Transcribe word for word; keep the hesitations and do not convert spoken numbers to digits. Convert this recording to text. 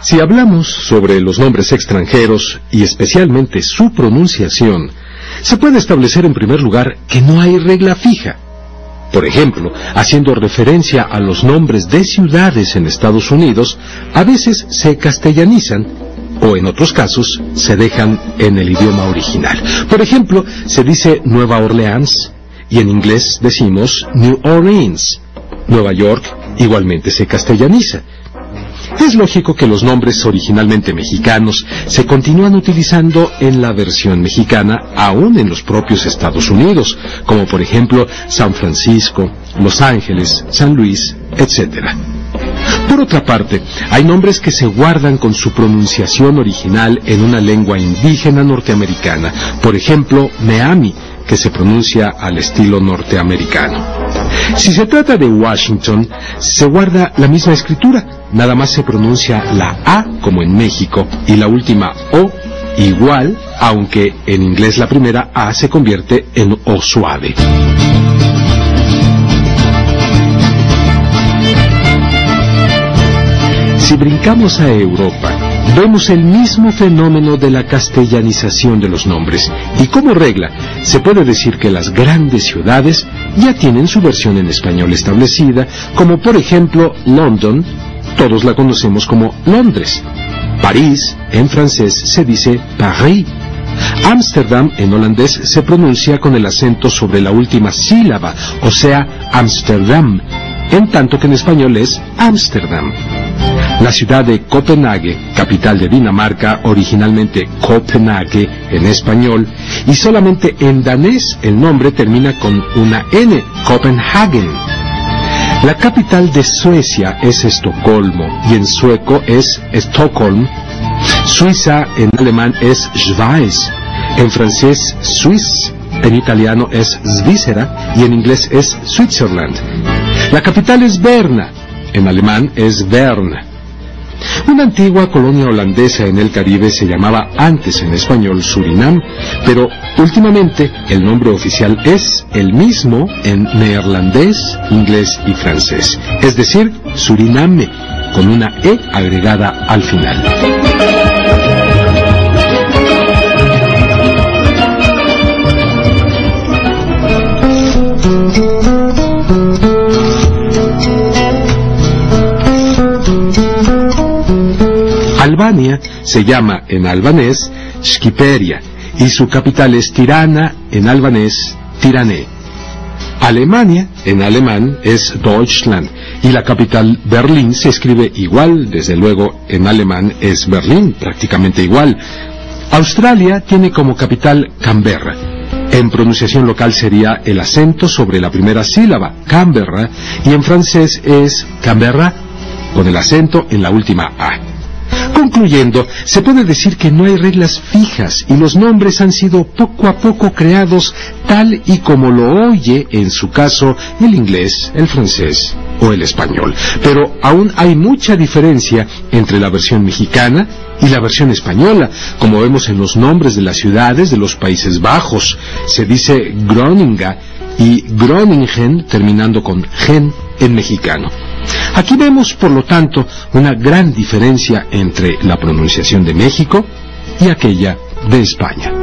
Si hablamos sobre los nombres extranjeros y especialmente su pronunciación, se puede establecer en primer lugar que no hay regla fija. Por ejemplo, haciendo referencia a los nombres de ciudades en Estados Unidos, a veces se castellanizan o en otros casos se dejan en el idioma original. Por ejemplo, se dice Nueva Orleans y en inglés decimos New Orleans. Nueva York igualmente se castellaniza. Es lógico que los nombres originalmente mexicanos se continúan utilizando en la versión mexicana aún en los propios Estados Unidos, como por ejemplo San Francisco, Los Ángeles, San Luis, etcétera. Por otra parte, hay nombres que se guardan con su pronunciación original en una lengua indígena norteamericana, por ejemplo, Miami, que se pronuncia al estilo norteamericano. Si se trata de Washington, se guarda la misma escritura, nada más se pronuncia la A como en México y la última O igual, aunque en inglés la primera A se convierte en O suave. Si brincamos a Europa, vemos el mismo fenómeno de la castellanización de los nombres, y como regla, se puede decir que las grandes ciudades ya tienen su versión en español establecida, como por ejemplo London, todos la conocemos como Londres. París, en francés, se dice Paris. Ámsterdam, en holandés, se pronuncia con el acento sobre la última sílaba, o sea, Amsterdam, en tanto que en español es Ámsterdam. La ciudad de Copenhague, capital de Dinamarca, originalmente Copenhague en español, y solamente en danés el nombre termina con una N, Copenhagen. La capital de Suecia es Estocolmo, y en sueco es Stockholm. Suiza en alemán es Schweiz, en francés Suisse, en italiano es Svizzera, y en inglés es Switzerland. La capital es Berna, en alemán es Bern. Una antigua colonia holandesa en el Caribe se llamaba antes en español Surinam, pero últimamente el nombre oficial es el mismo en neerlandés, inglés y francés, es decir, Suriname, con una E agregada al final. Albania se llama en albanés Shqiperia y su capital es Tirana, en albanés Tirané. Alemania en alemán es Deutschland y la capital Berlín se escribe igual, desde luego en alemán es Berlín, prácticamente igual. Australia tiene como capital Canberra. En pronunciación local sería el acento sobre la primera sílaba, Canberra, y en francés es Canberra, con el acento en la última A. Concluyendo, se puede decir que no hay reglas fijas y los nombres han sido poco a poco creados tal y como lo oye, en su caso, el inglés, el francés o el español. Pero aún hay mucha diferencia entre la versión mexicana y la versión española, como vemos en los nombres de las ciudades de los Países Bajos. Se dice Groninga y Groningen terminando con gen en mexicano. Aquí vemos, por lo tanto, una gran diferencia entre la pronunciación de México y aquella de España.